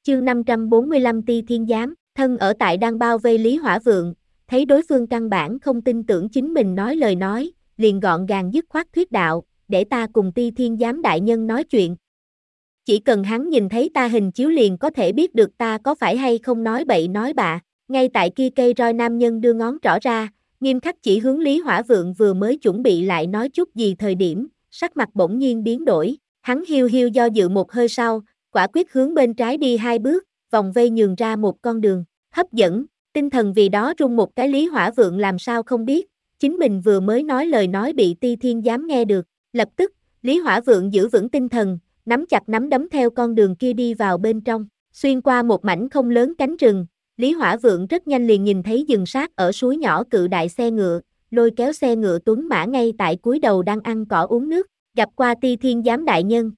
Chương 545 Ti Thiên Giám, thân ở tại đang bao vây Lý Hỏa Vượng, thấy đối phương căn bản không tin tưởng chính mình nói lời nói, liền gọn gàng dứt khoát thuyết đạo, để ta cùng Ti Thiên Giám đại nhân nói chuyện. Chỉ cần hắn nhìn thấy ta hình chiếu liền có thể biết được ta có phải hay không nói bậy nói bạ. Ngay tại kia cây roi nam nhân đưa ngón trỏ ra, nghiêm khắc chỉ hướng Lý Hỏa Vượng vừa mới chuẩn bị lại nói chút gì thời điểm, sắc mặt bỗng nhiên biến đổi, hắn hiu hiu do dự một hơi sau, quả quyết hướng bên trái đi 2 bước, vòng vây nhường ra một con đường, hấp dẫn, tinh thần vì đó rung một cái. Lý Hỏa Vượng làm sao không biết, chính mình vừa mới nói lời nói bị Ti Thiên Giám nghe được, lập tức, Lý Hỏa Vượng giữ vững tinh thần, nắm chặt nắm đấm theo con đường kia đi vào bên trong, xuyên qua một mảnh không lớn cánh rừng, Lý Hỏa Vượng rất nhanh liền nhìn thấy dừng sát ở suối nhỏ cự đại xe ngựa, lôi kéo xe ngựa tuấn mã ngay tại cuối đầu đang ăn cỏ uống nước, gặp qua Ti Thiên Giám đại nhân.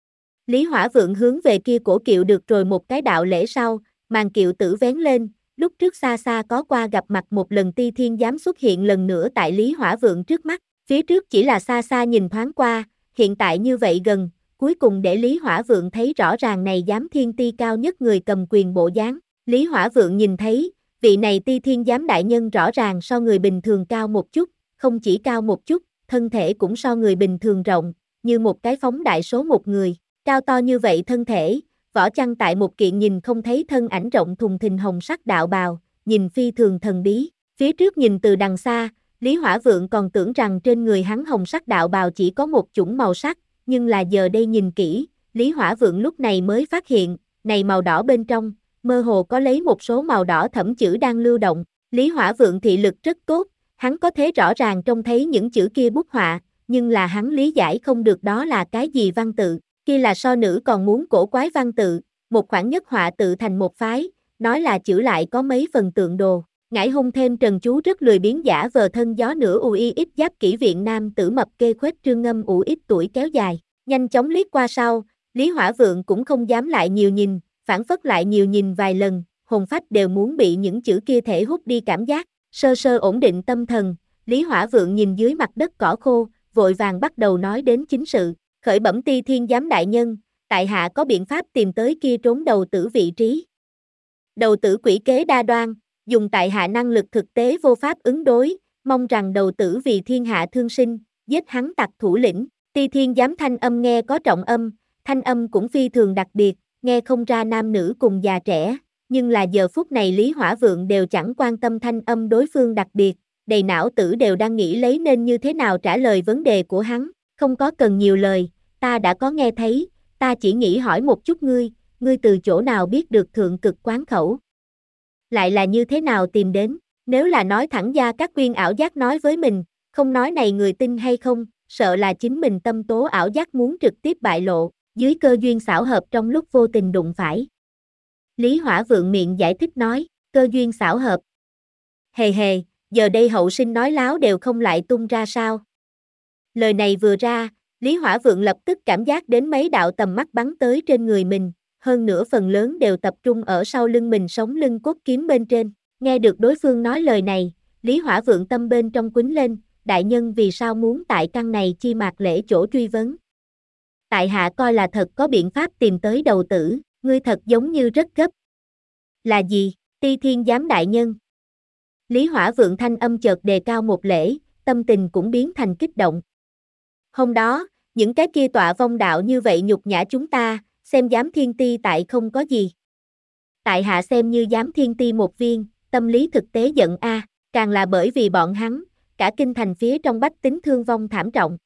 Lý Hỏa Vượng hướng về kia cổ kiệu được rồi một cái đạo lễ sau, màn kiệu tử vén lên, lúc trước xa xa có qua gặp mặt một lần Ti Thiên Giám xuất hiện lần nữa tại Lý Hỏa Vượng trước mắt, phía trước chỉ là xa xa nhìn thoáng qua, hiện tại như vậy gần, cuối cùng để Lý Hỏa Vượng thấy rõ ràng này Giám Thiên Ti cao nhất người cầm quyền bộ dáng. Lý Hỏa Vượng nhìn thấy, vị này Ti Thiên Giám đại nhân rõ ràng so người bình thường cao một chút, không chỉ cao một chút, thân thể cũng so người bình thường rộng, như một cái phóng đại số một người, cao to như vậy thân thể, vỏ chăn tại một kiện nhìn không thấy thân ảnh rộng thùng thình hồng sắc đạo bào, nhìn phi thường thần bí, phía trước nhìn từ đằng xa, Lý Hỏa Vượng còn tưởng rằng trên người hắn hồng sắc đạo bào chỉ có một chủng màu sắc, nhưng là giờ đây nhìn kỹ, Lý Hỏa Vượng lúc này mới phát hiện, này màu đỏ bên trong, mơ hồ có lấy một số màu đỏ thẫm chữ đang lưu động. Lý Hỏa Vượng thị lực rất tốt, hắn có thể rõ ràng trông thấy những chữ kia bút họa, nhưng là hắn lý giải không được đó là cái gì văn tự, kia là so nữ còn muốn cổ quái văn tự, một khoảng nhất họa tự thành một phái, nói là chữ lại có mấy phần tượng đồ. Ngải hung thêm trần chú rất lười biếng giả vờ thân gió nửa ui ít giáp kỹ viện nam tử mập kê khuếch trương ngâm ủ ít tuổi kéo dài, nhanh chóng liếc qua sau, Lý Hỏa Vượng cũng không dám lại nhiều nhìn, phản phất lại nhiều nhìn vài lần, hồn phách đều muốn bị những chữ kia thể hút đi cảm giác, sơ sơ ổn định tâm thần, Lý Hỏa Vượng nhìn dưới mặt đất cỏ khô, vội vàng bắt đầu nói đến chính sự, khởi bẩm Ti Thiên Giám đại nhân, tại hạ có biện pháp tìm tới kia trốn đầu tử vị trí. Đầu tử quỷ kế đa đoan, dùng tại hạ năng lực thực tế vô pháp ứng đối, mong rằng đầu tử vì thiên hạ thương sinh, giết hắn tặc thủ lĩnh. Ti Thiên Giám thanh âm nghe có trọng âm, thanh âm cũng phi thường đặc biệt, nghe không ra nam nữ cùng già trẻ, nhưng là giờ phút này Lý Hỏa Vượng đều chẳng quan tâm thanh âm đối phương đặc biệt, đầy não tử đều đang nghĩ lấy nên như thế nào trả lời vấn đề của hắn, không có cần nhiều lời, ta đã có nghe thấy, ta chỉ nghĩ hỏi một chút ngươi từ chỗ nào biết được thượng cực quán khẩu? Lại là như thế nào tìm đến, nếu là nói thẳng ra các quyên ảo giác nói với mình, không nói này người tin hay không, sợ là chính mình tâm tố ảo giác muốn trực tiếp bại lộ, dưới cơ duyên xảo hợp trong lúc vô tình đụng phải. Lý Hỏa Vượng miệng giải thích nói, cơ duyên xảo hợp. Hề hề, giờ đây hậu sinh nói láo đều không lại tung ra sao. Lời này vừa ra, Lý Hỏa Vượng lập tức cảm giác đến mấy đạo tầm mắt bắn tới trên người mình, hơn nữa phần lớn đều tập trung ở sau lưng mình sống lưng cốt kiếm bên trên. Nghe được đối phương nói lời này, Lý Hỏa Vượng tâm bên trong quýnh lên, đại nhân vì sao muốn tại căn này chi mạc lễ chỗ truy vấn. Tại hạ coi là thật có biện pháp tìm tới đầu tử, ngươi thật giống như rất gấp. Là gì, Ti Thiên Giám đại nhân? Lý Hỏa Vượng thanh âm chợt đề cao một lễ, tâm tình cũng biến thành kích động. Hôm đó, những cái kia tọa vong đạo như vậy nhục nhã chúng ta, xem Giám Thiên Ti tại không có gì. Tại hạ xem như Giám Thiên Ti một viên, tâm lý thực tế giận a, càng là bởi vì bọn hắn, cả kinh thành phía trong bách tính thương vong thảm trọng.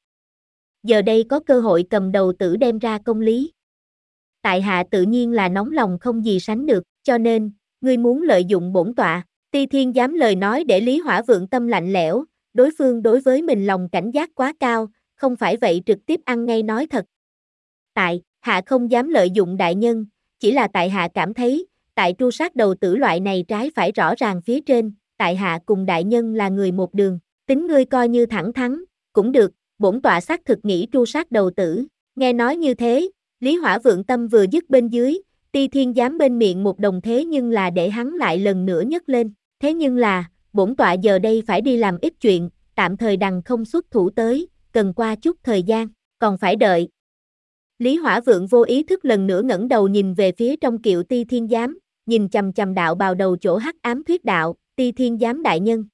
Giờ đây có cơ hội cầm đầu tử đem ra công lý. Tại hạ tự nhiên là nóng lòng không gì sánh được, cho nên, ngươi muốn lợi dụng bổn tọa. Ti Thiên Giám lời nói để Lý Hỏa Vượng tâm lạnh lẽo, đối phương đối với mình lòng cảnh giác quá cao, không phải vậy trực tiếp ăn ngay nói thật. Tại hạ không dám lợi dụng đại nhân, chỉ là tại hạ cảm thấy, tại tru sát đầu tử loại này trái phải rõ ràng phía trên, tại hạ cùng đại nhân là người một đường, tính ngươi coi như thẳng thắn, cũng được, bổn tọa xác thực nghĩ tru sát đầu tử. Nghe nói như thế, Lý Hỏa Vượng tâm vừa dứt bên dưới, Ti Thiên Giám bên miệng một đồng thế nhưng là để hắn lại lần nữa nhấc lên, thế nhưng là, bổn tọa giờ đây phải đi làm ít chuyện, tạm thời đằng không xuất thủ tới, cần qua chút thời gian, còn phải đợi. Lý Hỏa Vượng vô ý thức lần nữa ngẩng đầu nhìn về phía trong Kiệu Ti Thiên Giám, nhìn chằm chằm đạo bào đầu chỗ hắc ám thuyết đạo, Ti Thiên Giám đại nhân.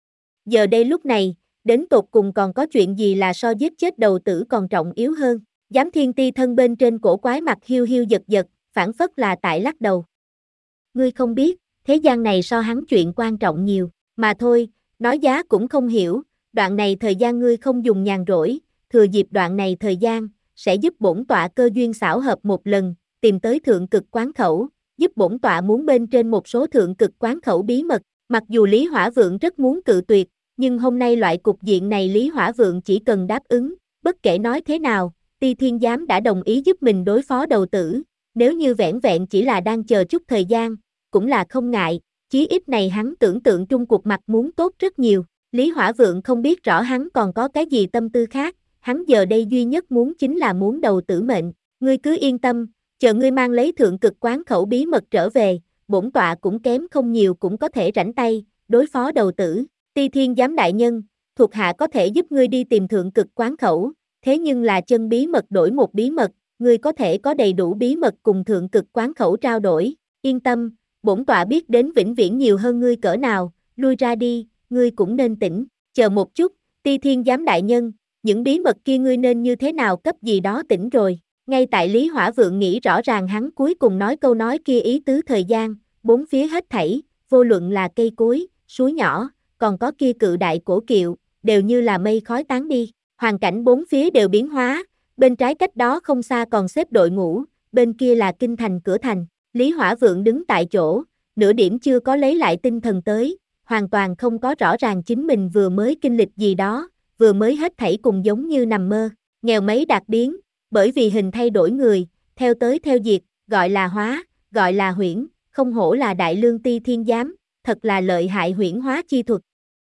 Giờ đây lúc này, đến tột cùng còn có chuyện gì là so giết chết đầu tử còn trọng yếu hơn. Giám Thiên Ti thân bên trên cổ quái mặt hiu hiu giật giật, phản phất là tại lắc đầu. Ngươi không biết, thế gian này so hắn chuyện quan trọng nhiều, mà thôi, nói giá cũng không hiểu, đoạn này thời gian ngươi không dùng nhàn rỗi, thừa dịp đoạn này thời gian, sẽ giúp bổn tọa cơ duyên xảo hợp một lần, tìm tới thượng cực quán khẩu, giúp bổn tọa muốn bên trên một số thượng cực quán khẩu bí mật, mặc dù Lý Hỏa Vượng rất muốn cự tuyệt, nhưng hôm nay loại cục diện này Lý Hỏa Vượng chỉ cần đáp ứng, bất kể nói thế nào, Ti Thiên Giám đã đồng ý giúp mình đối phó đầu tử, nếu như vẻn vẹn chỉ là đang chờ chút thời gian, cũng là không ngại, chí ít này hắn tưởng tượng trung cuộc mặt muốn tốt rất nhiều, Lý Hỏa Vượng không biết rõ hắn còn có cái gì tâm tư khác, hắn giờ đây duy nhất muốn chính là muốn đầu tử mệnh, ngươi cứ yên tâm, chờ ngươi mang lấy thượng cực quán khẩu bí mật trở về, bổn tọa cũng kém không nhiều cũng có thể rảnh tay, đối phó đầu tử, Ti Thiên Giám đại nhân, thuộc hạ có thể giúp ngươi đi tìm thượng cực quán khẩu, thế nhưng là chân bí mật đổi một bí mật, ngươi có thể có đầy đủ bí mật cùng thượng cực quán khẩu trao đổi, yên tâm, bổn tọa biết đến vĩnh viễn nhiều hơn ngươi cỡ nào, lui ra đi, ngươi cũng nên tỉnh, chờ một chút, Ti Thiên Giám đại nhân, những bí mật kia ngươi nên như thế nào cấp gì đó tỉnh rồi, ngay tại Lý Hỏa Vượng nghĩ rõ ràng hắn cuối cùng nói câu nói kia ý tứ thời gian, bốn phía hết thảy, vô luận là cây cối, suối nhỏ, còn có kia cự đại cổ kiệu, đều như là mây khói tán đi, hoàn cảnh bốn phía đều biến hóa, bên trái cách đó không xa còn xếp đội ngũ, bên kia là kinh thành cửa thành, Lý Hỏa Vượng đứng tại chỗ, nửa điểm chưa có lấy lại tinh thần tới, hoàn toàn không có rõ ràng chính mình vừa mới kinh lịch gì đó, vừa mới hết thảy cùng giống như nằm mơ, nghèo mấy đạt biến, bởi vì hình thay đổi người, theo tới theo diệt, gọi là hóa, gọi là huyễn, không hổ là đại lương Ti Thiên Giám, thật là lợi hại huyễn hóa chi thuật.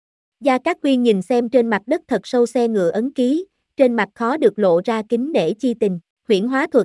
Gia Cát Quyên nhìn xem trên mặt đất thật sâu xe ngựa ấn ký, trên mặt khó được lộ ra kính nể chi tình, huyễn hóa thuật.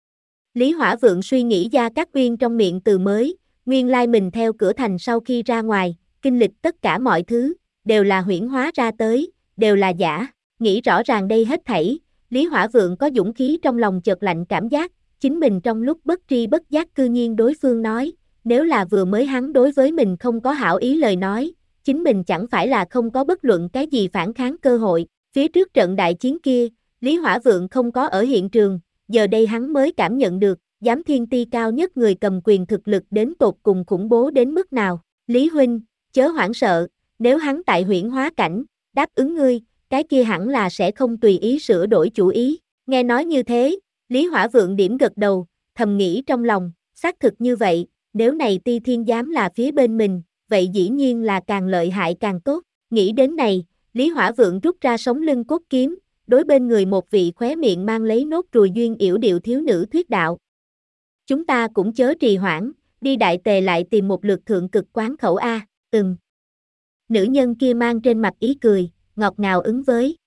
Lý Hỏa Vượng suy nghĩ Gia Cát Quyên trong miệng từ mới, nguyên lai mình theo cửa thành sau khi ra ngoài, kinh lịch tất cả mọi thứ, đều là huyễn hóa ra tới, đều là giả, nghĩ rõ ràng đây hết thảy, Lý Hỏa Vượng có dũng khí trong lòng chợt lạnh cảm giác, chính mình trong lúc bất tri bất giác cư nhiên đối phương nói, nếu là vừa mới hắn đối với mình không có hảo ý lời nói, chính mình chẳng phải là không có bất luận cái gì phản kháng cơ hội, phía trước trận đại chiến kia, Lý Hỏa Vượng không có ở hiện trường, giờ đây hắn mới cảm nhận được, Giám Thiên Ti cao nhất người cầm quyền thực lực đến tột cùng khủng bố đến mức nào, Lý Huynh, chớ hoảng sợ, nếu hắn tại huyễn hóa cảnh, đáp ứng ngươi, cái kia hẳn là sẽ không tùy ý sửa đổi chủ ý, nghe nói như thế, Lý Hỏa Vượng điểm gật đầu, thầm nghĩ trong lòng, xác thực như vậy, nếu này Ti Thiên Giám là phía bên mình, vậy dĩ nhiên là càng lợi hại càng tốt, nghĩ đến này, Lý Hỏa Vượng rút ra sống lưng cốt kiếm, đối bên người một vị khóe miệng mang lấy nốt ruồi duyên yểu điệu thiếu nữ thuyết đạo. Chúng ta cũng chớ trì hoãn, đi Đại Tề lại tìm một lượt thượng cực quán khẩu A, Nữ nhân kia mang trên mặt ý cười, ngọt ngào ứng với.